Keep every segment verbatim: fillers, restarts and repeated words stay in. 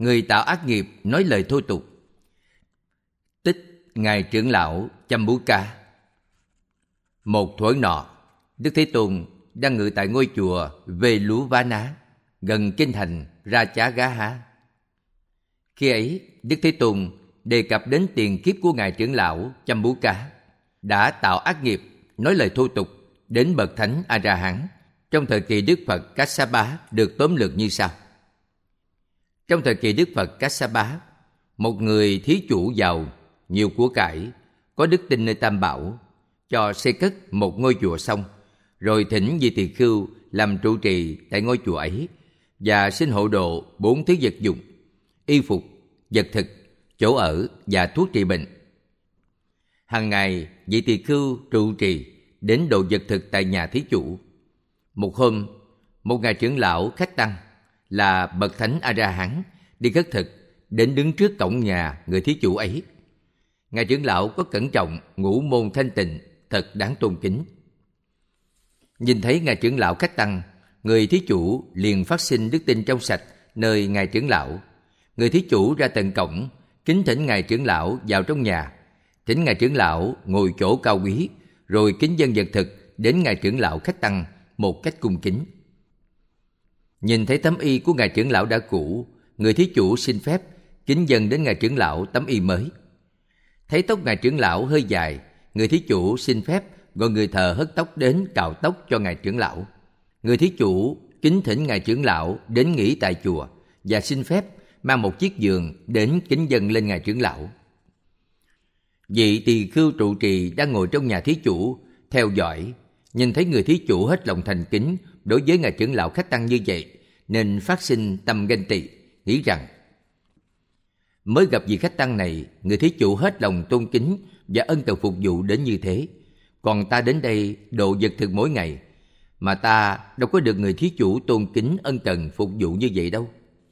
Người tạo ác nghiệp nói lời thô tục. Tích Ngài trưởng lão Chăm Bú Ca. Một thuở nọ, Đức Thế Tôn đang ngự tại ngôi chùa Vê Lú Vá Ná, gần kinh thành Ra Chá Gá Há. Khi ấy, Đức Thế Tôn đề cập đến tiền kiếp của Ngài trưởng lão Chăm Bú Ca đã tạo ác nghiệp, nói lời thô tục đến bậc thánh A-ra-hán trong thời kỳ Đức Phật Kassapa được tóm lược như sau. Trong thời kỳ Đức Phật Kassapa, một người thí chủ giàu, nhiều của cải, có đức tin nơi Tam Bảo, cho xây cất một ngôi chùa xong, rồi thỉnh Di Tỳ Khưu làm trụ trì tại ngôi chùa ấy và xin hộ độ bốn thứ vật dụng: y phục, vật thực, chỗ ở và thuốc trị bệnh. Hàng ngày, Di Tỳ Khưu trụ trì đến độ vật thực tại nhà thí chủ. Một hôm, một ngài trưởng lão khách tăng là bậc thánh A-ra-hán đi khất thực đến đứng trước cổng nhà người thí chủ ấy. Ngài trưởng lão có cẩn trọng, ngũ môn thanh tịnh, thật đáng tôn kính. Nhìn thấy ngài trưởng lão khách tăng, người thí chủ liền phát sinh đức tin trong sạch nơi ngài trưởng lão. Người thí chủ ra tận cổng, kính thỉnh ngài trưởng lão vào trong nhà, thỉnh ngài trưởng lão ngồi chỗ cao quý, rồi kính dâng vật thực đến ngài trưởng lão khách tăng một cách cung kính. Nhìn thấy tấm y của ngài trưởng lão đã cũ, người thí chủ xin phép kính dâng đến ngài trưởng lão tấm y mới. Thấy tóc ngài trưởng lão hơi dài, người thí chủ xin phép gọi người thợ hớt tóc đến cạo tóc cho ngài trưởng lão. Người thí chủ kính thỉnh ngài trưởng lão đến nghỉ tại chùa và xin phép mang một chiếc giường đến kính dâng lên ngài trưởng lão. Vị tỳ khưu trụ trì đang ngồi trong nhà thí chủ theo dõi, nhìn thấy người thí chủ hết lòng thành kính đối với ngài trưởng lão khách tăng như vậy, nên phát sinh tâm ganh tị, nghĩ rằng mới gặp vị khách tăng này, người thí chủ hết lòng tôn kính và ân cần phục vụ đến như thế, còn ta đến đây độ vật thực mỗi ngày, mà ta đâu có được người thí chủ tôn kính ân cần phục vụ như vậy đâu.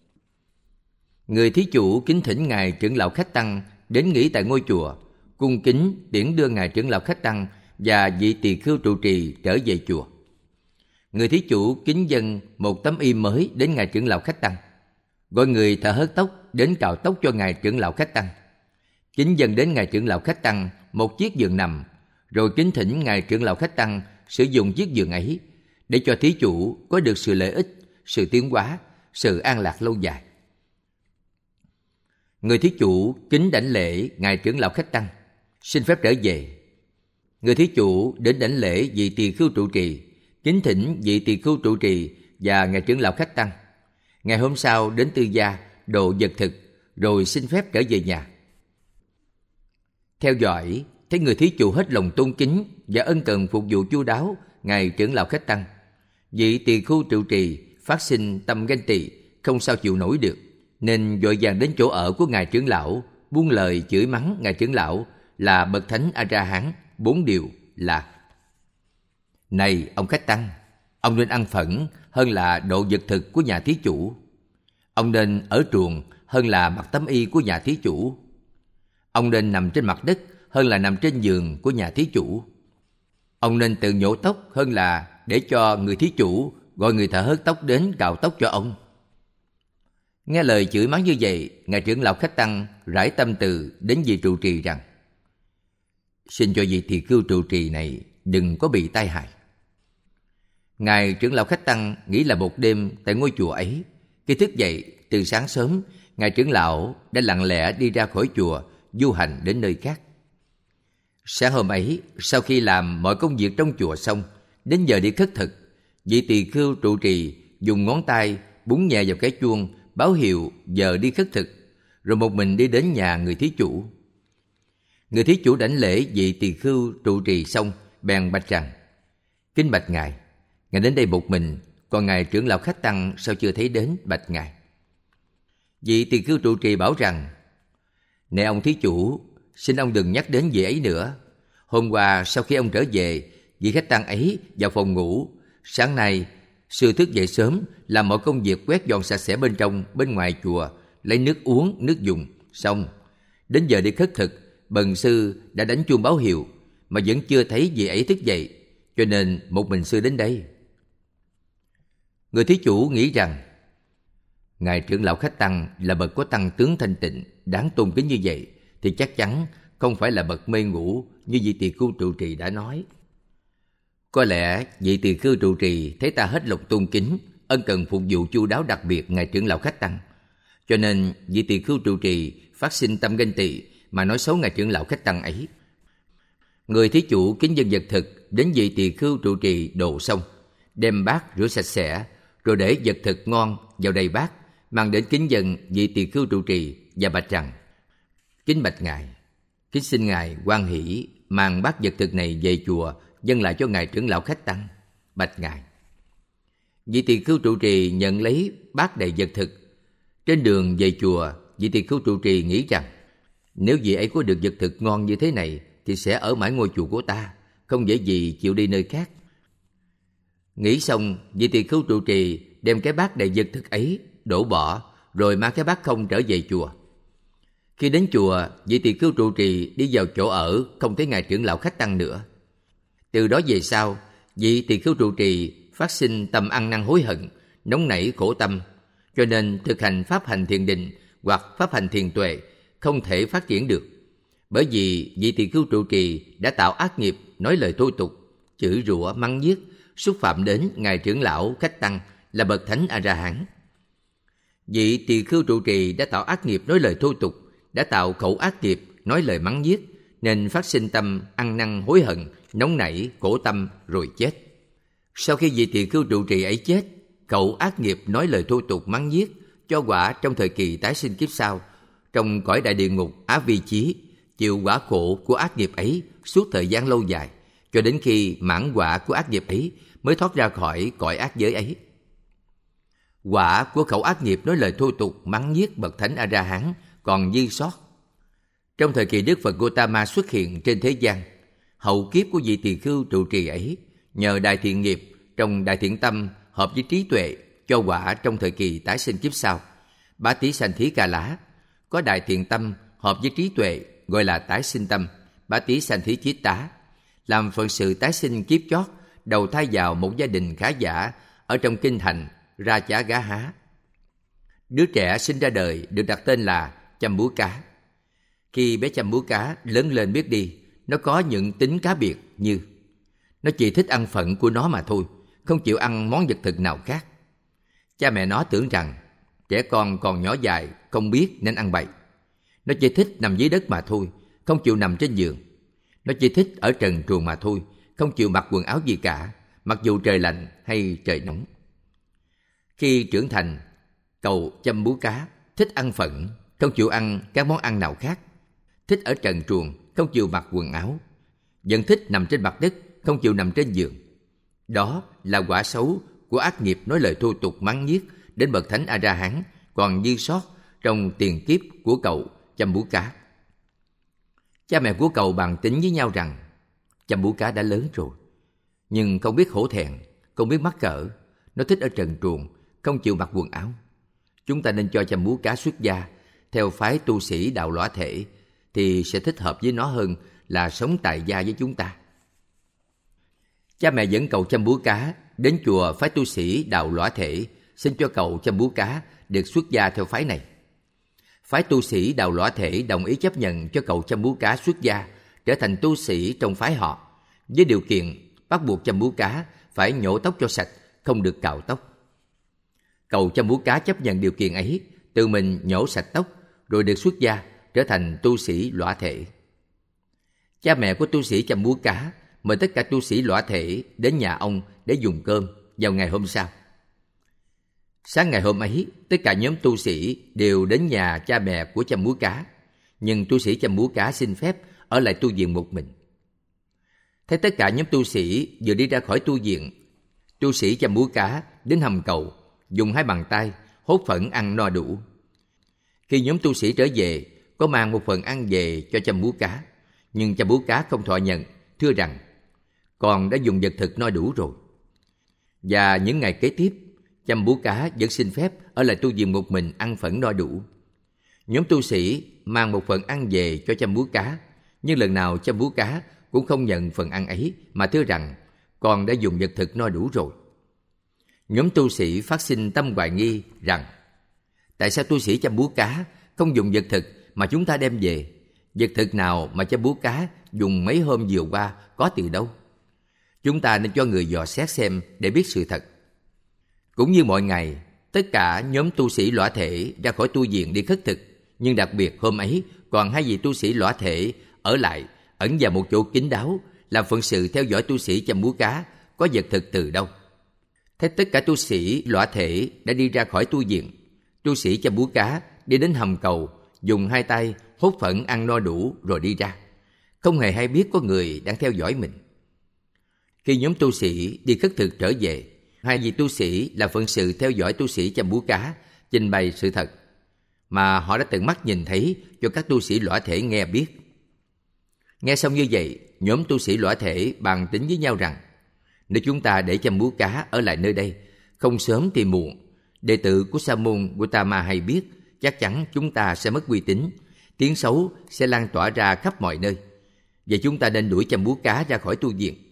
Người thí chủ kính thỉnh ngài trưởng lão khách tăng đến nghỉ tại ngôi chùa, cung kính tiễn đưa ngài trưởng lão khách tăng và vị tỳ khưu trụ trì trở về chùa. Người thí chủ kính dâng một tấm y mới đến ngài trưởng lão khách tăng, gọi người thợ hớt tóc đến cạo tóc cho ngài trưởng lão khách tăng, kính dâng đến ngài trưởng lão khách tăng một chiếc giường nằm, rồi kính thỉnh ngài trưởng lão khách tăng sử dụng chiếc giường ấy để cho thí chủ có được sự lợi ích, sự tiến hóa, sự an lạc lâu dài. Người thí chủ kính đảnh lễ ngài trưởng lão khách tăng, xin phép trở về. Người thí chủ đến đảnh lễ vị tỳ khưu trụ trì, kính thỉnh vị tỳ khưu trụ trì và ngài trưởng lão khách tăng. Ngày hôm sau đến tư gia độ vật thực, rồi xin phép trở về nhà. Theo dõi, thấy người thí chủ hết lòng tôn kính và ân cần phục vụ chu đáo ngài trưởng lão khách tăng, vị tỳ khưu trụ trì phát sinh tâm ganh tị, không sao chịu nổi được, nên vội vàng đến chỗ ở của ngài trưởng lão, buông lời chửi mắng ngài trưởng lão là bậc thánh A-ra-hán bốn điều là: này ông khách tăng, ông nên ăn phẫn hơn là độ vật thực của nhà thí chủ. Ông nên ở truồng hơn là mặc tấm y của nhà thí chủ. Ông nên nằm trên mặt đất hơn là nằm trên giường của nhà thí chủ. Ông nên tự nhổ tóc hơn là để cho người thí chủ gọi người thợ hớt tóc đến cạo tóc cho ông. Nghe lời chửi mắng như vậy, ngài trưởng lão khách tăng rải tâm từ đến vị trụ trì rằng: xin cho vị tỳ khưu trụ trì này đừng có bị tai hại. Ngài trưởng lão khách tăng nghĩ là một đêm tại ngôi chùa ấy. Khi thức dậy từ sáng sớm, ngài trưởng lão đã lặng lẽ đi ra khỏi chùa du hành đến nơi khác. Sáng hôm ấy, sau khi làm mọi công việc trong chùa xong, đến giờ đi khất thực, vị tỳ khưu trụ trì dùng ngón tay búng nhẹ vào cái chuông báo hiệu giờ đi khất thực, rồi một mình đi đến nhà người thí chủ. Người thí chủ đảnh lễ vị tỳ khưu trụ trì xong, bèn bạch rằng: kính bạch ngài, ngài đến đây một mình, còn ngài trưởng lão khách tăng sao chưa thấy đến, bạch ngài. Vị tỳ khưu trụ trì bảo rằng: này ông thí chủ, xin ông đừng nhắc đến vị ấy nữa. Hôm qua sau khi ông trở về, vị khách tăng ấy vào phòng ngủ. Sáng nay sư thức dậy sớm, làm mọi công việc quét dọn sạch sẽ bên trong bên ngoài chùa, lấy nước uống nước dùng xong, đến giờ đi khất thực, bần sư đã đánh chuông báo hiệu mà vẫn chưa thấy vị ấy thức dậy, cho nên một mình sư đến đây. Người thí chủ nghĩ rằng: Ngài trưởng lão Khách Tăng là bậc có tăng tướng thanh tịnh, đáng tôn kính như vậy, thì chắc chắn không phải là bậc mê ngủ như vị tỳ khưu trụ trì đã nói. Có lẽ vị tỳ khưu trụ trì thấy ta hết lòng tôn kính, ân cần phục vụ chu đáo đặc biệt Ngài trưởng lão Khách Tăng, cho nên vị tỳ khưu trụ trì phát sinh tâm ganh tị mà nói xấu Ngài trưởng lão Khách Tăng ấy. Người thí chủ kính dân vật thực đến vị tỳ khưu trụ trì đồ xong, đem bát rửa sạch sẽ, rồi để vật thực ngon vào đầy bát, mang đến kính dân vị tỳ khưu trụ trì và bạch rằng: kính bạch ngài, kính xin ngài hoan hỷ mang bát vật thực này về chùa dâng lại cho Ngài trưởng lão Khách Tăng. Bạch ngài. Vị tỳ khưu trụ trì nhận lấy bát đầy vật thực. Trên đường về chùa, vị tỳ khưu trụ trì nghĩ rằng nếu vị ấy có được vật thực ngon như thế này thì sẽ ở mãi ngôi chùa của ta, không dễ gì chịu đi nơi khác. Nghĩ xong, vị tỳ khưu trụ trì đem cái bát đầy vật thực ấy đổ bỏ, rồi mang cái bát không trở về chùa. Khi đến chùa, vị tỳ khưu trụ trì đi vào chỗ ở, không thấy Ngài trưởng lão Khách Tăng nữa. Từ đó về sau, vị tỳ khưu trụ trì phát sinh tâm ăn năn hối hận, nóng nảy khổ tâm, cho nên thực hành pháp hành thiền định hoặc pháp hành thiền tuệ không thể phát triển được. Bởi vì vị tỳ khưu trụ trì đã tạo ác nghiệp, nói lời thô tục, chửi rủa, mắng nhiếc, xúc phạm đến Ngài trưởng lão Khách Tăng là bậc thánh A-la-hán. Vị tỳ khưu trụ trì đã tạo ác nghiệp nói lời thô tục, đã tạo khẩu ác nghiệp nói lời mắng nhiếc, nên phát sinh tâm ăn năn hối hận, nóng nảy khổ tâm rồi chết. Sau khi vị tỳ khưu trụ trì ấy chết, khẩu ác nghiệp nói lời thô tục mắng nhiếc cho quả trong thời kỳ tái sinh kiếp sau, trong cõi đại địa ngục Á Vi Chí, chịu quả khổ của ác nghiệp ấy suốt thời gian lâu dài, cho đến khi mãn quả của ác nghiệp ấy mới thoát ra khỏi cõi ác giới ấy. Quả của khẩu ác nghiệp nói lời thô tục mắng nhiếc bậc thánh A-la-hán còn dư sót. Trong thời kỳ Đức Phật Gautama xuất hiện trên thế gian, hậu kiếp của vị tỳ khưu trụ trì ấy nhờ đại thiện nghiệp trong đại thiện tâm hợp với trí tuệ cho quả trong thời kỳ tái sinh kiếp sau. Bá Tí Sanh Thí Ca Lá có đại thiện tâm hợp với trí tuệ gọi là tái sinh tâm, Bá Tí Sanh Thí Chiết Tá, làm phận sự tái sinh kiếp chót, đầu thai vào một gia đình khá giả ở trong kinh thành Ra Chá Gá Há. Đứa trẻ sinh ra đời được đặt tên là Chăm Búa Cá. Khi bé Chăm Búa Cá lớn lên biết đi, nó có những tính cá biệt như nó chỉ thích ăn phận của nó mà thôi, không chịu ăn món vật thực nào khác. Cha mẹ nó tưởng rằng trẻ con còn nhỏ dài, không biết nên ăn bậy. Nó chỉ thích nằm dưới đất mà thôi, không chịu nằm trên giường. Nó chỉ thích ở trần truồng mà thôi, không chịu mặc quần áo gì cả, mặc dù trời lạnh hay trời nóng. Khi trưởng thành, cậu Chăm Búa Cá thích ăn phận, không chịu ăn các món ăn nào khác, thích ở trần truồng, không chịu mặc quần áo, vẫn thích nằm trên mặt đất, không chịu nằm trên giường. Đó là quả xấu của ác nghiệp nói lời thô tục mắng nhiếc đến bậc thánh A-la-hán còn dư sót trong tiền kiếp của cậu Chăm Búa Cá. Cha mẹ của cậu bàn tính với nhau rằng Chăm Búa Cá đã lớn rồi, nhưng không biết hổ thẹn, không biết mắc cỡ, nó thích ở trần truồng, không chịu mặc quần áo. Chúng ta nên cho Chăm Búa Cá xuất gia theo phái tu sĩ Đạo Lõa Thể thì sẽ thích hợp với nó hơn là sống tại gia với chúng ta. Cha mẹ dẫn cậu Chăm Búa Cá đến chùa phái tu sĩ Đạo Lõa Thể, xin cho cậu Chăm Búa Cá được xuất gia theo phái này. Phái tu sĩ Đạo Lõa Thể đồng ý chấp nhận cho cậu Chăm Búa Cá xuất gia, trở thành tu sĩ trong phái họ, với điều kiện bắt buộc Chăm Búa Cá phải nhổ tóc cho sạch, không được cạo tóc. Cậu Chăm Búa Cá chấp nhận điều kiện ấy, tự mình nhổ sạch tóc, rồi được xuất gia, trở thành tu sĩ Lõa Thể. Cha mẹ của tu sĩ Chăm Búa Cá mời tất cả tu sĩ Lõa Thể đến nhà ông để dùng cơm vào ngày hôm sau. Sáng ngày hôm ấy, tất cả nhóm tu sĩ đều đến nhà cha mẹ của Chăm Búa Cá, nhưng tu sĩ Chăm Búa Cá xin phép ở lại tu viện một mình. Thấy tất cả nhóm tu sĩ vừa đi ra khỏi tu viện, tu sĩ Chăm Búa Cá đến hầm cầu, dùng hai bàn tay hốt phận ăn no đủ. Khi nhóm tu sĩ trở về, có mang một phần ăn về cho Chăm Búa Cá, nhưng Chăm Búa Cá không thọ nhận, thưa rằng con đã dùng vật thực no đủ rồi. Và những ngày kế tiếp, Chăm Búa Cá vẫn xin phép ở lại tu viện một mình ăn phận no đủ. Nhóm tu sĩ mang một phần ăn về cho Chăm Búa Cá, nhưng lần nào Chăm Búa Cá cũng không nhận phần ăn ấy mà thưa rằng con đã dùng vật thực no đủ rồi. Nhóm tu sĩ phát sinh tâm hoài nghi rằng Tại sao tu sĩ chăm búa cá không dùng vật thực mà chúng ta đem về? Vật thực nào mà chăm búa cá dùng mấy hôm vừa qua có từ đâu? Chúng ta nên cho người dò xét xem để biết sự thật. Cũng như mọi ngày, tất cả nhóm tu sĩ lõa thể ra khỏi tu viện đi khất thực, nhưng đặc biệt hôm ấy còn hai vị tu sĩ lõa thể ở lại, ẩn vào một chỗ kín đáo, làm phận sự theo dõi tu sĩ chăm búa cá có vật thực từ đâu. Thế tất cả tu sĩ lõa thể đã đi ra khỏi tu viện. Tu sĩ chăm búa cá đi đến hầm cầu, dùng hai tay hốt phận ăn no đủ rồi đi ra, không hề hay biết có người đang theo dõi mình. Khi nhóm tu sĩ đi khất thực trở về, hai vị tu sĩ làm phận sự theo dõi tu sĩ chăm búa cá, trình bày sự thật mà họ đã tận mắt nhìn thấy cho các tu sĩ lõa thể nghe biết. Nghe xong như vậy, nhóm tu sĩ lõa thể bàn tính với nhau rằng nếu chúng ta để chăm búa cá ở lại nơi đây, không sớm thì muộn, đệ tử của Sa môn Gautama hay biết, chắc chắn chúng ta sẽ mất uy tín, tiếng xấu sẽ lan tỏa ra khắp mọi nơi. Và chúng ta nên đuổi chăm búa cá ra khỏi tu viện.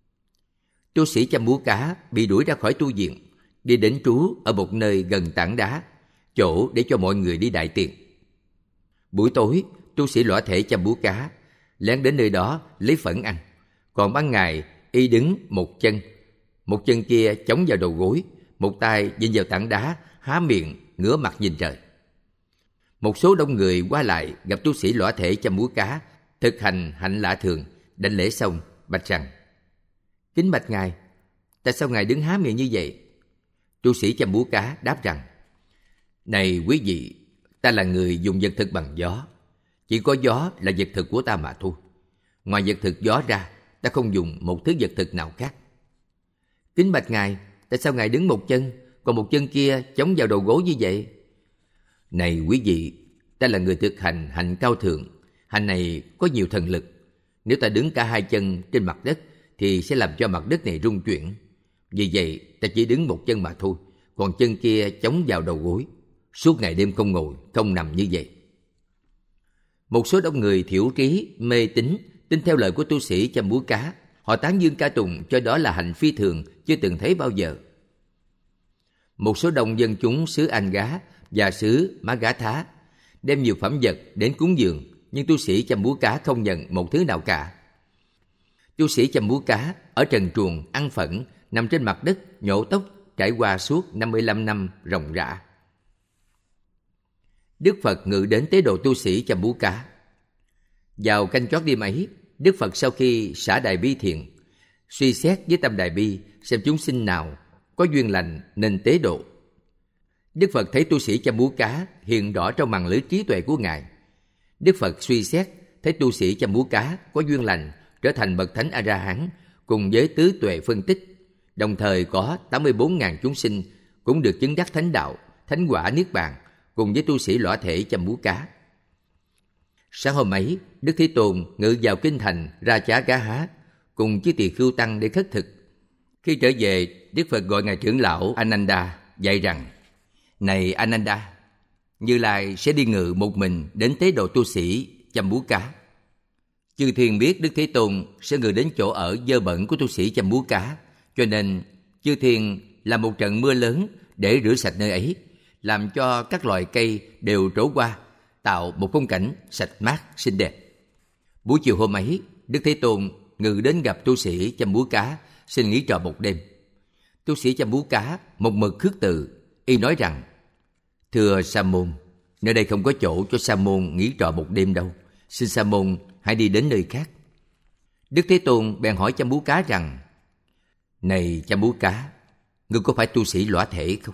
Tu sĩ chăm búa cá bị đuổi ra khỏi tu viện, đi đến trú ở một nơi gần tảng đá, chỗ để cho mọi người đi đại tiện. Buổi tối, tu sĩ lõa thể chăm búa cá lén đến nơi đó lấy phẫn ăn. Còn ban ngày, y đứng một chân, một chân kia chống vào đầu gối, một tay vịn vào tảng đá, há miệng ngửa mặt nhìn trời. Một số đông người qua lại gặp tu sĩ lõa thể chăm búa cá thực hành hạnh lạ thường, đảnh lễ xong bạch rằng: Kính bạch ngài, tại sao ngài đứng há miệng như vậy? Tu sĩ chăm búa cá đáp rằng: Này quý vị, ta là người dùng vật thực bằng gió. Chỉ có gió là vật thực của ta mà thôi. Ngoài vật thực gió ra, ta không dùng một thứ vật thực nào khác. Kính bạch ngài, tại sao ngài đứng một chân, còn một chân kia chống vào đầu gối như vậy? Này quý vị, ta là người thực hành hạnh cao thượng. Hạnh này có nhiều thần lực. Nếu ta đứng cả hai chân trên mặt đất thì sẽ làm cho mặt đất này rung chuyển. Vì vậy, ta chỉ đứng một chân mà thôi, còn chân kia chống vào đầu gối. Suốt ngày đêm không ngồi, không nằm như vậy. Một số đông người thiểu trí, mê tín, tin theo lời của tu sĩ chăm búa cá. Họ tán dương ca tụng cho đó là hạnh phi thường, chưa từng thấy bao giờ. Một số đông dân chúng xứ Anh Gá và xứ Má Gá Thá đem nhiều phẩm vật đến cúng dường, nhưng tu sĩ chăm búa cá không nhận một thứ nào cả. Tu sĩ chăm búa cá ở trần truồng ăn phẫn, nằm trên mặt đất nhổ tóc, trải qua suốt năm mươi lăm năm ròng rã. Đức Phật ngự đến tế độ tu sĩ chăm búa cá. Vào canh chót đêm ấy, Đức Phật sau khi xả đại bi thiền, suy xét với tâm đại bi xem chúng sinh nào có duyên lành nên tế độ. Đức Phật thấy tu sĩ chăm búa cá hiện rõ trong màn lưới trí tuệ của Ngài. Đức Phật suy xét thấy tu sĩ chăm búa cá có duyên lành trở thành bậc thánh A-la-hán cùng với tứ tuệ phân tích, đồng thời có tám mươi bốn nghìn chúng sinh cũng được chứng đắc thánh đạo, thánh quả niết bàn cùng với tu sĩ lõa thể chăm búa cá. Sáng hôm ấy, Đức Thế Tôn ngự vào kinh thành Ra Chá Gá Há cùng với Tỳ Khưu tăng để khất thực. Khi trở về, Đức Phật gọi ngài trưởng lão Ananda dạy rằng: Này Ananda, Như Lai sẽ đi ngự một mình đến tế độ tu sĩ chăm búa cá. Chư thiên biết Đức Thế Tôn sẽ ngự đến chỗ ở dơ bẩn của tu sĩ chăm búa cá, cho nên chư thiên làm một trận mưa lớn để rửa sạch nơi ấy, làm cho các loài cây đều trổ qua, tạo một phong cảnh sạch mát xinh đẹp. Buổi chiều hôm ấy, Đức Thế Tôn ngự đến gặp tu sĩ chăm búa cá, xin nghỉ trọ một đêm. Tu sĩ chăm búa cá một mực khước từ, y nói rằng: Thưa Sa môn, nơi đây không có chỗ cho Sa môn nghỉ trọ một đêm đâu, xin Sa môn hãy đi đến nơi khác. Đức Thế Tôn bèn hỏi chăm búa cá rằng: Này chăm búa cá, ngươi có phải tu sĩ lõa thể không?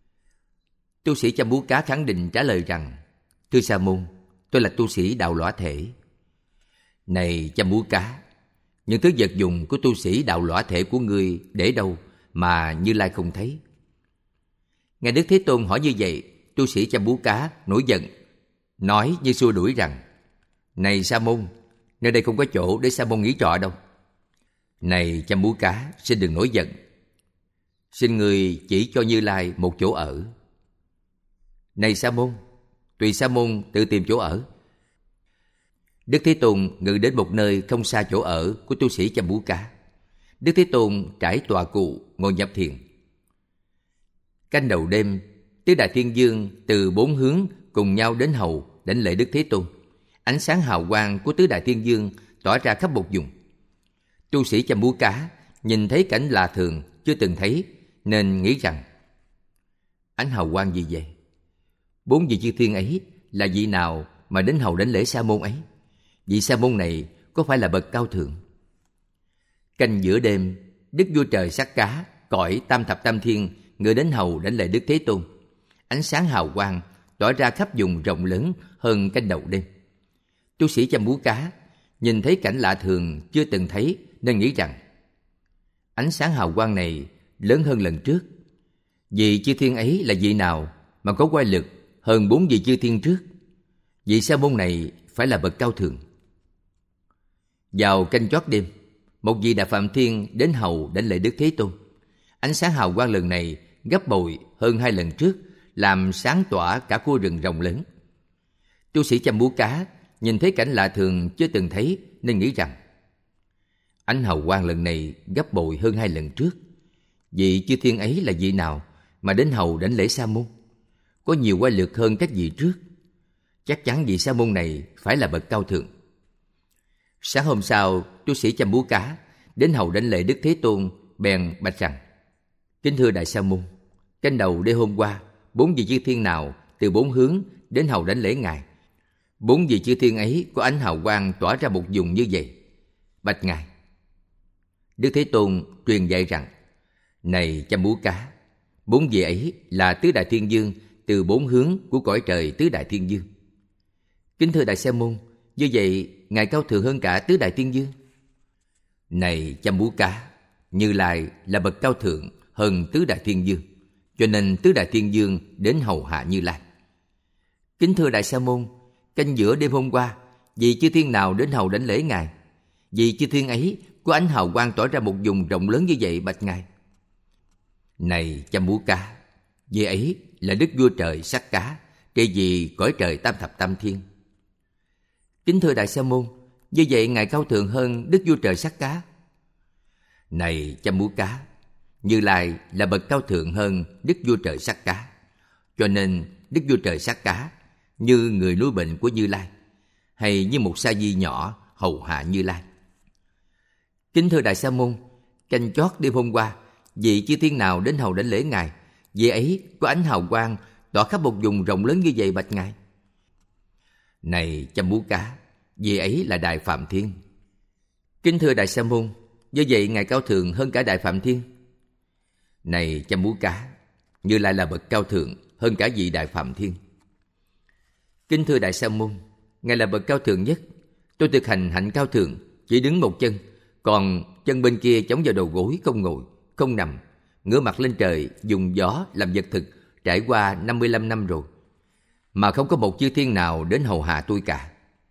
Tu sĩ chăm búa cá khẳng định trả lời rằng: Thưa Sa môn, tôi là tu sĩ đạo lõa thể. Này chăm búa cá, những thứ vật dụng của tu sĩ đạo lõa thể của ngươi để đâu mà Như Lai không thấy? Nghe Đức Thế Tôn hỏi như vậy, tu sĩ chăm búa cá nổi giận, nói như xua đuổi rằng: Này Sa môn, nơi đây không có chỗ để Sa môn nghỉ trọ đâu. Này chăm búa cá, xin đừng nổi giận. Xin người chỉ cho Như Lai một chỗ ở. Này Sa môn, tùy Sa môn tự tìm chỗ ở. Đức Thế Tôn ngự đến một nơi không xa chỗ ở của tu sĩ chăm búa cá. Đức Thế Tôn trải tọa cụ ngồi nhập thiền. Canh đầu đêm, Tứ Đại Thiên Vương từ bốn hướng cùng nhau đến hầu đảnh lễ Đức Thế Tôn. Ánh sáng hào quang của Tứ Đại Thiên Vương tỏa ra khắp một vùng. Tu sĩ Chăm Bú Cá nhìn thấy cảnh lạ thường chưa từng thấy, nên nghĩ rằng ánh hào quang gì vậy? Bốn vị chư thiên ấy là vị nào mà đến hầu đảnh lễ Sa môn ấy? Vị Sa môn này có phải là bậc cao thượng? Canh giữa đêm, Đức Vua Trời Sắc Cá cõi Tam Thập Tam Thiên người đến hầu đảnh lễ Đức Thế Tôn. Ánh sáng hào quang tỏa ra khắp vùng rộng lớn hơn canh đầu đêm. Tu sĩ Chăm Bú Cá nhìn thấy cảnh lạ thường chưa từng thấy, nên nghĩ rằng ánh sáng hào quang này lớn hơn lần trước. Vị chư thiên ấy là vị nào mà có oai lực hơn bốn vị chư thiên trước? Vị Sa môn này phải là bậc cao thượng. Vào canh chót đêm, một vị Đại Phạm Thiên đến hầu đảnh lễ Đức Thế Tôn. Ánh sáng hào quang lần này gấp bội hơn hai lần trước, làm sáng tỏa cả khu rừng rộng lớn. Tu sĩ Chăm Bú Cá nhìn thấy cảnh lạ thường chưa từng thấy, nên nghĩ rằng ánh hào quang lần này gấp bội hơn hai lần trước. Vị chư thiên ấy là vị nào mà đến hầu đảnh lễ Sa môn? Có nhiều oai lực hơn các vị trước. Chắc chắn vị Sa môn này phải là bậc cao thượng. Sáng hôm sau, tu sĩ Chăm Bú Cá đến hầu đảnh lễ Đức Thế Tôn, bèn bạch rằng: Kính thưa Đại Sa môn, canh đầu đêm hôm qua, bốn vị chư thiên nào từ bốn hướng đến hầu đảnh lễ ngài? Bốn vị chư thiên ấy có ánh hào quang tỏa ra một vùng như vậy. Bạch ngài. Đức Thế Tôn truyền dạy rằng: Này Chăm Bú Cá, bốn vị ấy là Tứ Đại Thiên Vương từ bốn hướng của cõi trời Tứ Đại Thiên Vương. Kính thưa Đại Sa môn, như vậy ngài cao thượng hơn cả Tứ Đại Thiên Vương. Này Chăm Bú Cá, Như Lai là bậc cao thượng hơn Tứ Đại Thiên Vương, cho nên Tứ Đại Thiên Vương đến hầu hạ Như Lai. Kính thưa Đại Sa môn, canh giữa đêm hôm qua, vị chư thiên nào đến hầu đảnh lễ ngài? Vị chư thiên ấy có ánh hào quang tỏa ra một vùng rộng lớn như vậy, bạch ngài. Này Chăm Bú Cá, vị ấy là Đức Vua Trời Sắc Cá, trị vì cõi trời Tam Thập Tam Thiên. Kính thưa Đại Sa môn, như vậy ngài cao thượng hơn Đức Vua Trời Sắc Cá. Này Chăm Bú Cá, Như Lai là bậc cao thượng hơn Đức Vua Trời Sắc Cá, cho nên Đức Vua Trời Sắc Cá như người nuôi bệnh của Như Lai, hay như một sa di nhỏ hầu hạ Như Lai. Kính thưa Đại Sa môn, canh chót đêm hôm qua, vị chư thiên nào đến hầu đảnh lễ ngài? Vị ấy có ánh hào quang tỏa khắp một vùng rộng lớn như vậy, bạch ngài. Này Chăm Bú Cá, vị ấy là Đại Phạm Thiên. Kính thưa Đại Sa môn, như vậy ngài cao thượng hơn cả Đại Phạm Thiên. Này Chăm Bú Cá, Như Lai là bậc cao thượng hơn cả vị Đại Phạm Thiên. Kính thưa Đại Sa môn, ngài là bậc cao thượng nhất. Tôi thực hành hạnh cao thượng, chỉ đứng một chân, còn chân bên kia chống vào đầu gối, không ngồi, không nằm, ngửa mặt lên trời, dùng gió làm vật thực, trải qua năm mươi lăm năm rồi, mà không có một chư thiên nào đến hầu hạ tôi cả.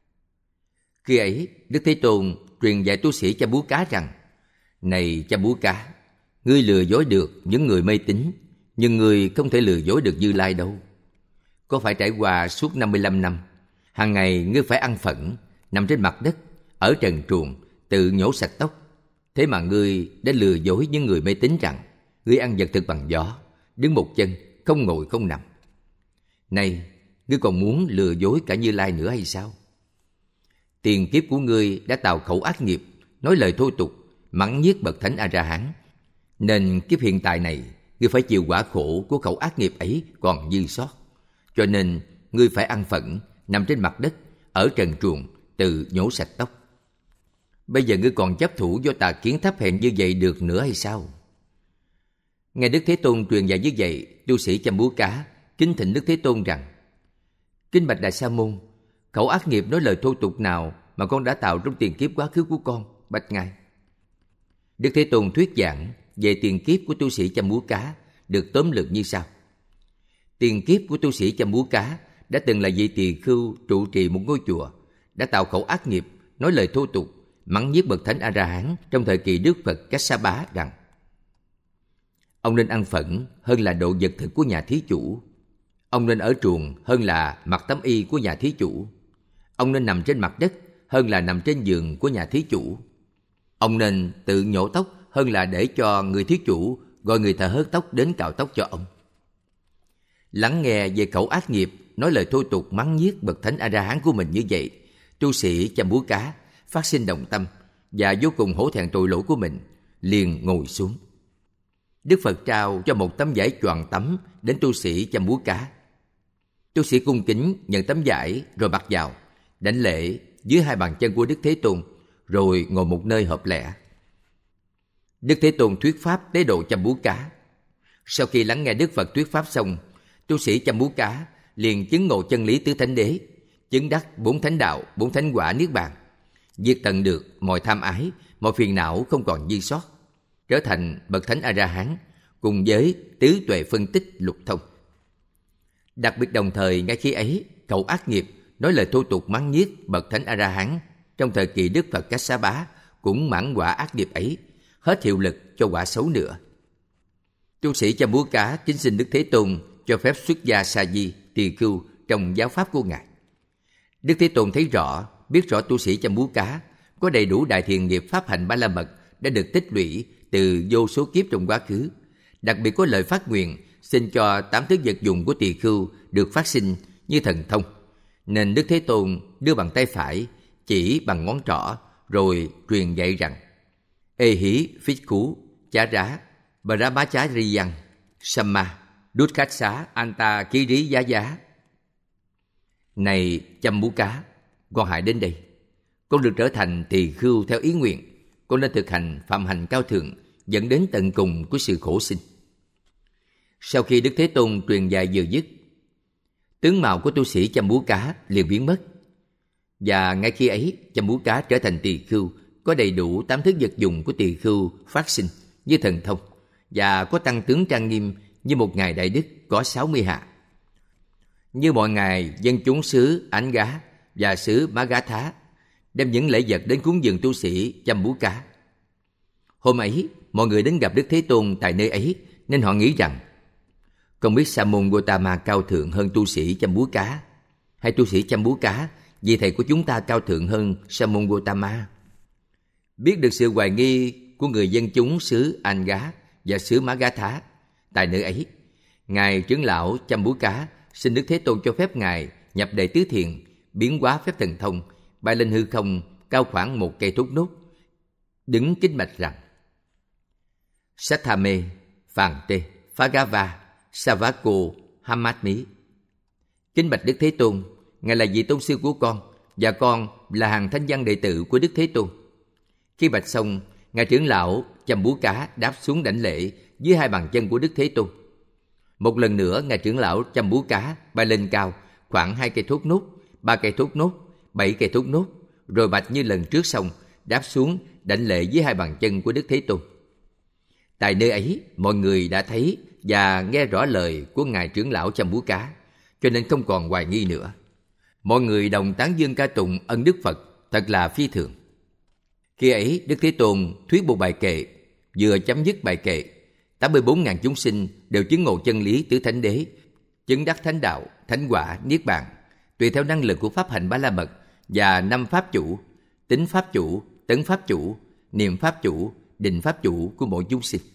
Khi ấy, Đức Thế Tôn truyền dạy tu sĩ Chăm Bú Cá rằng: Này Chăm Bú Cá, ngươi lừa dối được những người mê tín, nhưng ngươi không thể lừa dối được Như Lai đâu. Có phải trải qua suốt năm mươi lăm năm, hàng ngày ngươi phải ăn phẫn, nằm trên mặt đất, ở trần truồng, tự nhổ sạch tóc. Thế mà ngươi đã lừa dối những người mê tín rằng ngươi ăn vật thực bằng gió, đứng một chân, không ngồi không nằm. Này, ngươi còn muốn lừa dối cả Như Lai nữa hay sao? Tiền kiếp của ngươi đã tạo khẩu ác nghiệp, nói lời thô tục, mắng nhiếc bậc thánh A-la-hán, nên kiếp hiện tại này ngươi phải chịu quả khổ của khẩu ác nghiệp ấy còn dư sót. Cho nên ngươi phải ăn phẫn, nằm trên mặt đất, ở trần truồng, tự nhổ sạch tóc. Bây giờ ngươi còn chấp thủ do tà kiến thấp hèn như vậy được nữa hay sao? Nghe Đức Thế Tôn truyền dạy như vậy, tu sĩ Chăm Bú Cá kính thỉnh Đức Thế Tôn rằng: Kính bạch Đại Sa môn, khẩu ác nghiệp nói lời thô tục nào mà con đã tạo trong tiền kiếp quá khứ của con, bạch ngài. Đức Thế Tôn thuyết giảng về tiền kiếp của tu sĩ Chăm Bú Cá được tóm lược như sau. Tiền kiếp của tu sĩ Chăm Bú Cá đã từng là vị tỳ khưu trụ trì một ngôi chùa, đã tạo khẩu ác nghiệp, nói lời thô tục, mắng nhiếc bậc thánh A-la-hán trong thời kỳ Đức Phật Kassapa rằng: Ông nên ăn phẫn hơn là độ vật thực của nhà thí chủ. Ông nên ở truồng hơn là mặc tấm y của nhà thí chủ. Ông nên nằm trên mặt đất hơn là nằm trên giường của nhà thí chủ. Ông nên tự nhổ tóc hơn là để cho người thí chủ gọi người thợ hớt tóc đến cạo tóc cho ông. Lắng nghe về khẩu ác nghiệp nói lời thô tục mắng nhiếc bậc thánh A-la-hán của mình như vậy, tu sĩ chăm búa cá phát sinh đồng tâm và vô cùng hổ thẹn tội lỗi của mình, liền ngồi xuống. Đức Phật trao cho một tấm vải choàng tắm đến tu sĩ chăm búa cá. Tu sĩ cung kính nhận tấm vải rồi mặc vào, đảnh lễ dưới hai bàn chân của Đức Thế Tôn, rồi ngồi một nơi hợp lẽ. Đức Thế Tôn thuyết pháp tế độ chăm búa cá. Sau khi lắng nghe Đức Phật thuyết pháp xong, tu sĩ chăm búa cá liền chứng ngộ chân lý tứ thánh đế, chứng đắc bốn thánh đạo, bốn thánh quả niết bàn, diệt tận được mọi tham ái, mọi phiền não không còn dư sót, trở thành bậc thánh A-la-hán cùng với tứ tuệ phân tích lục thông. Đặc biệt đồng thời ngay khi ấy, khẩu ác nghiệp nói lời thô tục mắng nhiếc bậc thánh A-la-hán trong thời kỳ Đức Phật Cách Xá Bá cũng mãn quả ác nghiệp ấy, hết hiệu lực cho quả xấu nữa. Tu sĩ chăm búa cá kính xin Đức Thế Tôn cho phép xuất gia sa di tỳ khưu trong giáo pháp của ngài. Đức Thế Tôn thấy rõ, biết rõ tu sĩ chăm búa cá có đầy đủ đại thiện nghiệp pháp hạnh ba la mật đã được tích lũy từ vô số kiếp trong quá khứ, đặc biệt có lời phát nguyện xin cho tám thứ vật dụng của tỳ khưu được phát sinh như thần thông, nên Đức Thế Tôn đưa bàn tay phải chỉ bằng ngón trỏ rồi truyền dạy rằng: Ê hí phích khú chá rá Brahmacharyan Samma Đút khách xá Anta Ký Rí Giá Giá. Này chăm búa cá, con hãy đến đây. Con được trở thành tỳ khưu theo ý nguyện. Con nên thực hành phạm hành cao thượng, dẫn đến tận cùng của sự khổ sinh. Sau khi Đức Thế Tôn truyền dạy vừa dứt, tướng mạo của tu sĩ chăm búa cá liền biến mất. Và ngay khi ấy, chăm búa cá trở thành tỳ khưu, có đầy đủ tám thứ vật dụng của tỳ khưu phát sinh như thần thông, và có tăng tướng trang nghiêm như một ngài đại đức có sáu mươi hạ. Như mọi ngày, dân chúng xứ Ánh Gá và xứ Má Gá Thá đem những lễ vật đến cúng dường tu sĩ chăm búa cá. Hôm ấy, mọi người đến gặp Đức Thế Tôn tại nơi ấy, nên họ nghĩ rằng: không biết Sa môn Gotama cao thượng hơn tu sĩ chăm búa cá, hay tu sĩ chăm búa cá vì thầy của chúng ta cao thượng hơn Sa môn Gotama. Biết được sự hoài nghi của người dân chúng xứ Anh Gá và xứ Má Gá Thá tại nơi ấy, ngài trưởng lão chăm búa cá xin Đức Thế Tôn cho phép ngài nhập đề tứ thiền, biến hóa phép thần thông, bay lên hư không cao khoảng một cây thốt nốt, đứng kính bạch rằng: Sathame Phàn Tê Phagava Savako Hamatmi. Kính bạch Đức Thế Tôn, ngài là vị tôn sư của con, và con là hàng thánh văn đệ tử của Đức Thế Tôn. Khi bạch xong, ngài trưởng lão chăm búa cá đáp xuống đảnh lễ dưới hai bàn chân của Đức Thế Tôn. Một lần nữa, ngài trưởng lão chăm búa cá bay lên cao khoảng hai cây thốt nốt, ba cây thốt nốt, bảy cây thốt nốt, rồi bạch như lần trước xong, đáp xuống đảnh lễ dưới hai bàn chân của Đức Thế Tôn. Tại nơi ấy, mọi người đã thấy và nghe rõ lời của ngài trưởng lão chăm búa cá, cho nên không còn hoài nghi nữa. Mọi người đồng tán dương ca tụng ân Đức Phật thật là phi thường. Khi ấy, Đức Thế Tôn thuyết một bài kệ. Vừa chấm dứt bài kệ, tám mươi bốn nghìn chúng sinh đều chứng ngộ chân lý tứ thánh đế, chứng đắc thánh đạo, thánh quả, niết bàn, tùy theo năng lực của pháp hạnh ba la mật và năm pháp chủ: tính pháp chủ, tấn pháp chủ, niệm pháp chủ, định pháp chủ của mỗi chúng sinh.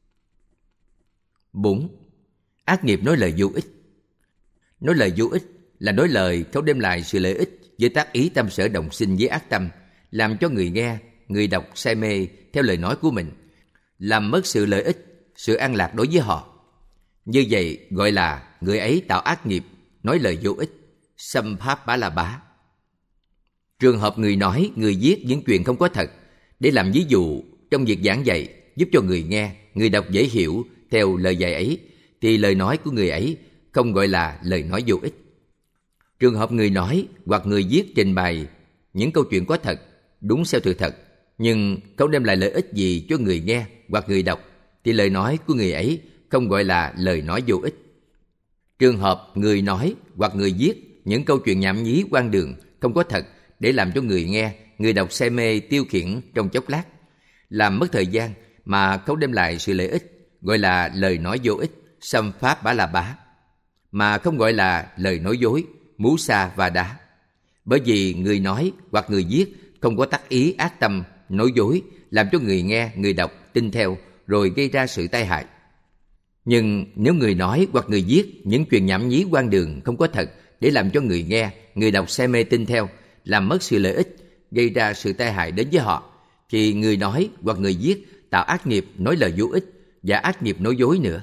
Bốn. Ác nghiệp nói lời vô ích. Nói lời vô ích là nói lời không đem lại sự lợi ích với tác ý tâm sở đồng sinh với ác tâm, làm cho người nghe, người đọc say mê theo lời nói của mình, làm mất sự lợi ích, sự an lạc đối với họ. Như vậy gọi là người ấy tạo ác nghiệp, nói lời vô ích, xâm pháp bá la bá. Trường hợp người nói, người viết những chuyện không có thật để làm ví dụ trong việc giảng dạy, giúp cho người nghe, người đọc dễ hiểu theo lời dạy ấy, thì lời nói của người ấy không gọi là lời nói vô ích. Trường hợp người nói hoặc người viết trình bày những câu chuyện có thật, đúng theo sự thật, nhưng không đem lại lợi ích gì cho người nghe hoặc người đọc, thì lời nói của người ấy không gọi là lời nói vô ích. Trường hợp người nói hoặc người viết những câu chuyện nhảm nhí hoang đường, không có thật để làm cho người nghe, người đọc say mê tiêu khiển trong chốc lát, làm mất thời gian mà không đem lại sự lợi ích, gọi là lời nói vô ích, xâm pháp bá la bá, mà không gọi là lời nói dối, mú sa và đá. Bởi vì người nói hoặc người viết không có tác ý ác tâm, nói dối, làm cho người nghe, người đọc tin theo, rồi gây ra sự tai hại. Nhưng nếu người nói hoặc người viết những chuyện nhảm nhí hoang đường không có thật để làm cho người nghe, người đọc say mê tin theo, làm mất sự lợi ích, gây ra sự tai hại đến với họ, thì người nói hoặc người viết tạo ác nghiệp nói lời vô ích và ác nghiệp nói dối nữa.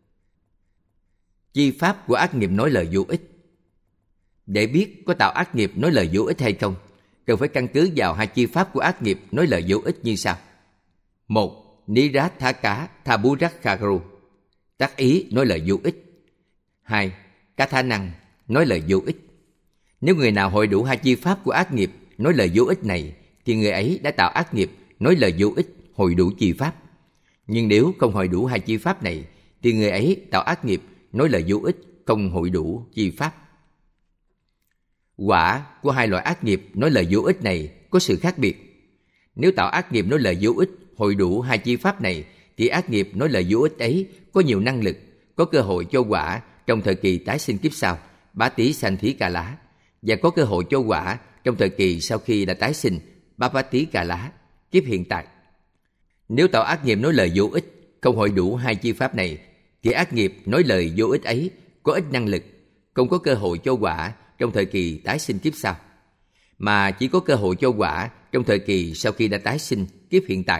Chi pháp của ác nghiệp nói lời vô ích. Để biết có tạo ác nghiệp nói lời vô ích hay không, cần phải căn cứ vào hai chi pháp của ác nghiệp nói lời vô ích như sau. Một. Nirat tha cá tha bú rắc kharu, tác ý nói lời vô ích. Hai. Cá tha năng nói lời vô ích. Nếu người nào hội đủ hai chi pháp của ác nghiệp nói lời vô ích này, thì người ấy đã tạo ác nghiệp nói lời vô ích hội đủ chi pháp. Nhưng nếu không hội đủ hai chi pháp này, thì người ấy tạo ác nghiệp nói lời vô ích không hội đủ chi pháp. Quả của hai loại ác nghiệp nói lời vô ích này có sự khác biệt. Nếu tạo ác nghiệp nói lời vô ích hội đủ hai chi pháp này, thì ác nghiệp nói lời vô ích ấy có nhiều năng lực, có cơ hội cho quả trong thời kỳ tái sinh kiếp sau, bá tí sanh thí ca lá, và có cơ hội cho quả trong thời kỳ sau khi đã tái sinh, bá bá tí ca lá, kiếp hiện tại. Nếu tạo ác nghiệp nói lời vô ích không hội đủ hai chi pháp này, thì ác nghiệp nói lời vô ích ấy có ít năng lực, không có cơ hội cho quả trong thời kỳ tái sinh kiếp sau, mà chỉ có cơ hội cho quả trong thời kỳ sau khi đã tái sinh kiếp hiện tại.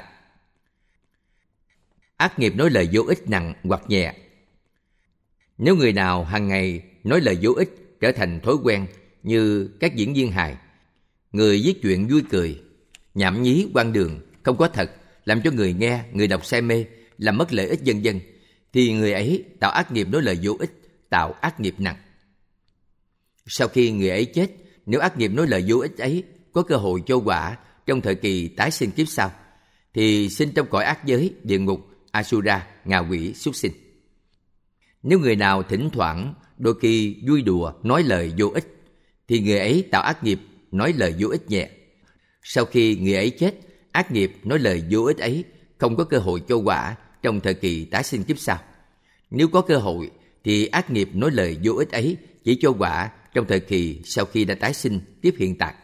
Ác nghiệp nói lời vô ích nặng hoặc nhẹ. Nếu người nào hàng ngày nói lời vô ích trở thành thói quen, như các diễn viên hài, người viết chuyện vui cười, nhảm nhí hoang đường, không có thật, làm cho người nghe, người đọc say mê, làm mất lợi ích vân vân, thì người ấy tạo ác nghiệp nói lời vô ích, tạo ác nghiệp nặng. Sau khi người ấy chết, nếu ác nghiệp nói lời vô ích ấy có cơ hội cho quả trong thời kỳ tái sinh kiếp sau, thì sinh trong cõi ác giới, địa ngục, Asura, ngạ quỷ, súc sinh. Nếu người nào thỉnh thoảng đôi khi vui đùa nói lời vô ích, thì người ấy tạo ác nghiệp nói lời vô ích nhẹ. Sau khi người ấy chết, ác nghiệp nói lời vô ích ấy không có cơ hội cho quả trong thời kỳ tái sinh kiếp sau. Nếu có cơ hội, thì ác nghiệp nói lời vô ích ấy chỉ cho quả trong thời kỳ sau khi đã tái sinh kiếp hiện tại.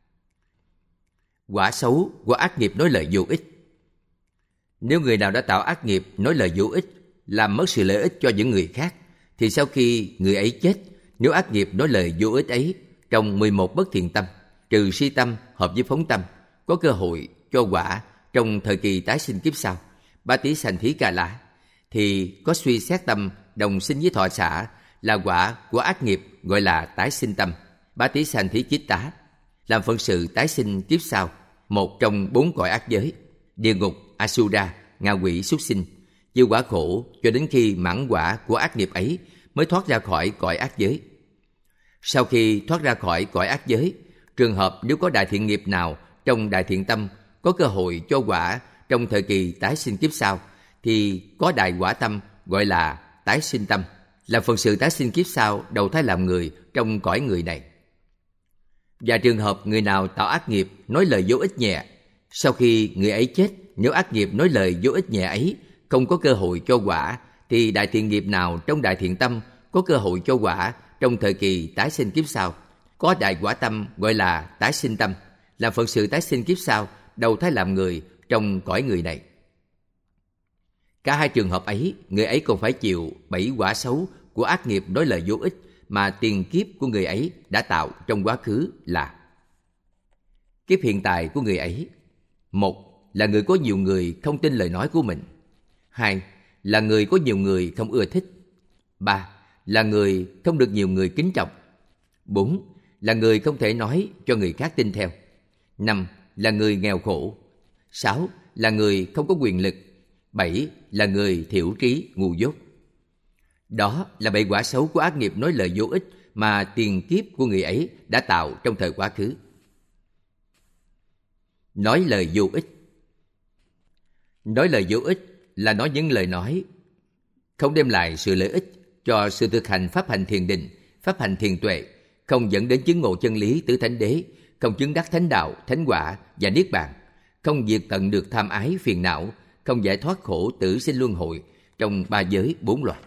Quả xấu của ác nghiệp nói lời vô ích. Nếu người nào đã tạo ác nghiệp nói lời vô ích, làm mất sự lợi ích cho những người khác, thì sau khi người ấy chết, nếu ác nghiệp nói lời vô ích ấy trong mười một bất thiện tâm, trừ si tâm hợp với phóng tâm, có cơ hội cho quả trong thời kỳ tái sinh kiếp sau, bá tí sanh thí ca lá, thì có suy xét tâm đồng sinh với thọ xả, là quả của ác nghiệp gọi là tái sinh tâm, bá tí sanh thí chiết tá, làm phận sự tái sinh kiếp sau, một trong bốn cõi ác giới, địa ngục, Asura, ngạ quỷ, súc sinh, chịu quả khổ cho đến khi mãn quả của ác nghiệp ấy mới thoát ra khỏi cõi ác giới. Sau khi thoát ra khỏi cõi ác giới, trường hợp nếu có đại thiện nghiệp nào trong đại thiện tâm có cơ hội cho quả trong thời kỳ tái sinh kiếp sau, thì có đại quả tâm gọi là tái sinh tâm, làm phận sự tái sinh kiếp sau đầu thai làm người trong cõi người này. Và trường hợp người nào tạo ác nghiệp nói lời vô ích nhẹ, sau khi người ấy chết, nếu ác nghiệp nói lời vô ích nhẹ ấy không có cơ hội cho quả, thì đại thiện nghiệp nào trong đại thiện tâm có cơ hội cho quả trong thời kỳ tái sinh kiếp sau, có đại quả tâm gọi là tái sinh tâm, làm phận sự tái sinh kiếp sau đầu thai làm người trong cõi người này. Cả hai trường hợp ấy, người ấy còn phải chịu bảy quả xấu của ác nghiệp nói lời vô ích mà tiền kiếp của người ấy đã tạo trong quá khứ là: kiếp hiện tại của người ấy, một là người có nhiều người không tin lời nói của mình. Hai là người có nhiều người không ưa thích. Ba là người không được nhiều người kính trọng. Bốn là người không thể nói cho người khác tin theo. Năm là người nghèo khổ. Sáu là người không có quyền lực. Bảy là người thiểu trí, ngu dốt. Đó là bảy quả xấu của ác nghiệp nói lời vô ích mà tiền kiếp của người ấy đã tạo trong thời quá khứ. Nói lời vô ích. Nói lời vô ích là nói những lời nói không đem lại sự lợi ích cho sự thực hành pháp hành thiền định, pháp hành thiền tuệ, không dẫn đến chứng ngộ chân lý tứ thánh đế, không chứng đắc thánh đạo, thánh quả và niết bàn, không diệt tận được tham ái phiền não, không giải thoát khổ tử sinh luân hồi trong ba giới bốn loài.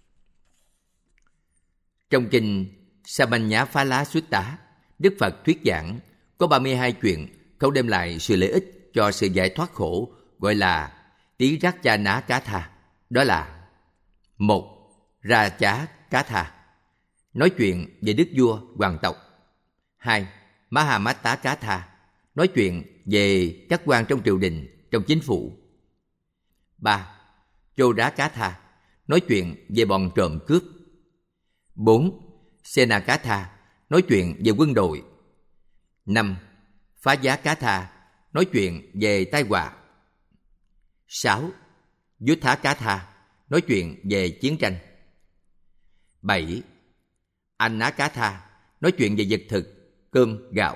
Trong kinh Samannaphala Sutta, Đức Phật thuyết giảng có ba mươi hai chuyện không đem lại sự lợi ích cho sự giải thoát khổ, gọi là Tí Rắc Cha Ná Cá Tha. Đó là: Một, Ra Chá Cá Tha, nói chuyện về đức vua, hoàng tộc. Hai, Mahamata Cá Tha, nói chuyện về các quan trong triều đình, trong chính phủ. Ba, Chô Đá Cá Tha, nói chuyện về bọn trộm cướp. Bốn, Sena Cá Tha, nói chuyện về quân đội. Năm, Phá Giá Cá Tha, nói chuyện về tai họa. Sáu, Dút Thá Cá Tha, nói chuyện về chiến tranh. Bảy, Anh Ná Cá Tha, nói chuyện về vật thực, cơm, gạo.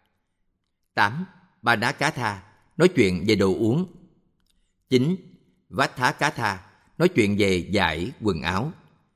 Tám, Ba Ná Cá Tha, nói chuyện về đồ uống. Chín, Vát Thá Cá Tha, nói chuyện về vải, quần áo.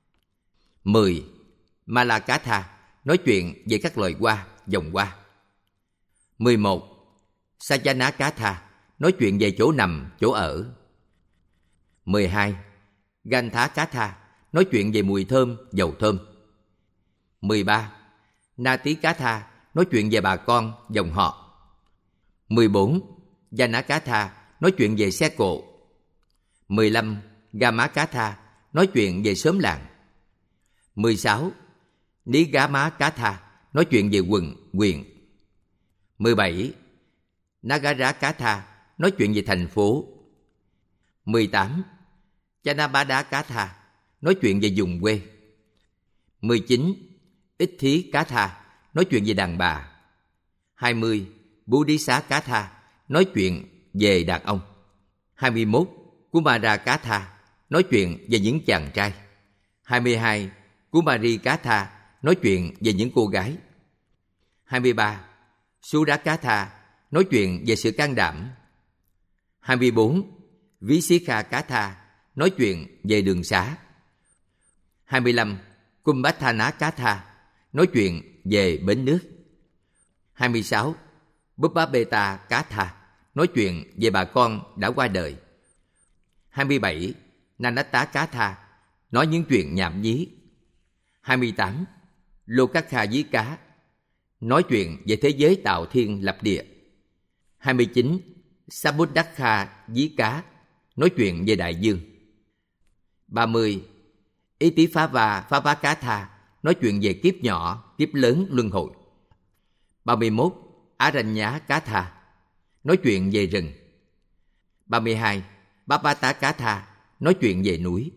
Mười, Mala Cá Tha, nói chuyện về các loài hoa, dòng hoa. Mười một, Sajana Cá Tha, nói chuyện về chỗ nằm, chỗ ở. Mười hai, Gantha Cá Tha, nói chuyện về mùi thơm, dầu thơm. Mười ba, Nati Cá Tha, nói chuyện về bà con, dòng họ. Mười bốn, Jana Cá Tha, nói chuyện về xe cộ. Mười lăm, Gama Cá Tha, nói chuyện về xóm làng. Mười sáu, Nigama Cá Tha, nói chuyện về quận, huyện. Mười bảy, Nagara Cá Tha, nói chuyện về thành phố. Mười tám, Chanabada Cá Tha, nói chuyện về vùng quê. Mười chín, Ích Thí Cá Tha, nói chuyện về đàn bà. Hai mươi, Buddhisa Cá Tha, nói chuyện về đàn ông. Hai mươi mốt, Kumara Cá Tha, nói chuyện về những chàng trai. Hai mươi hai, Kumari Cá Tha, nói chuyện về những cô gái. Hai mươi ba, Sura Cá Tha, nói chuyện về sự can đảm. Hai mươi bốn, Visikha Cá Tha, nói chuyện về đường xá. Hai mươi lăm, Kumbhathana Cá Tha, nói chuyện về bến nước. Hai mươi sáu, Bubbabeta Cá Tha, nói chuyện về bà con đã qua đời. Hai mươi bảy, Nanatta Cá Tha, nói những chuyện nhảm nhí. Hai mươi tám, Lokakha Dí Cá, nói chuyện về thế giới tạo thiên lập địa. Hai mươi chín, Samudakha Dí Cá, nói chuyện về đại dương. Ba mươi, Itiphava Phava Cá Tha, nói chuyện về kiếp nhỏ, kiếp lớn luân hồi. Ba mươi mốt, Aranya Cá Tha, nói chuyện về rừng. Ba mươi hai, Babata Cá Tha, nói chuyện về núi.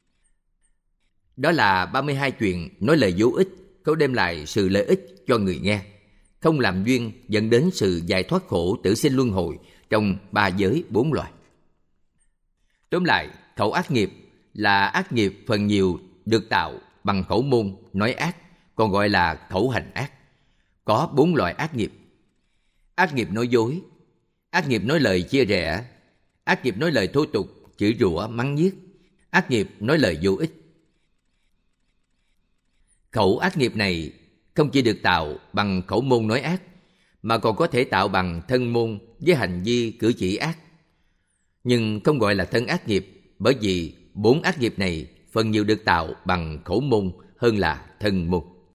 Đó là ba mươi hai chuyện nói lời vô ích, có đem lại sự lợi ích cho người nghe, không làm duyên dẫn đến sự giải thoát khổ tử sinh luân hồi trong ba giới bốn loài. Tóm lại, khẩu ác nghiệp là ác nghiệp phần nhiều được tạo bằng khẩu môn nói ác, còn gọi là khẩu hành ác. Có bốn loại ác nghiệp: ác nghiệp nói dối, ác nghiệp nói lời chia rẽ, ác nghiệp nói lời thô tục, chửi rủa, mắng nhiếc, ác nghiệp nói lời vô ích. Khẩu ác nghiệp này không chỉ được tạo bằng khẩu môn nói ác, mà còn có thể tạo bằng thân môn với hành vi cử chỉ ác. Nhưng không gọi là thân ác nghiệp, bởi vì bốn ác nghiệp này phần nhiều được tạo bằng khẩu môn hơn là thân môn.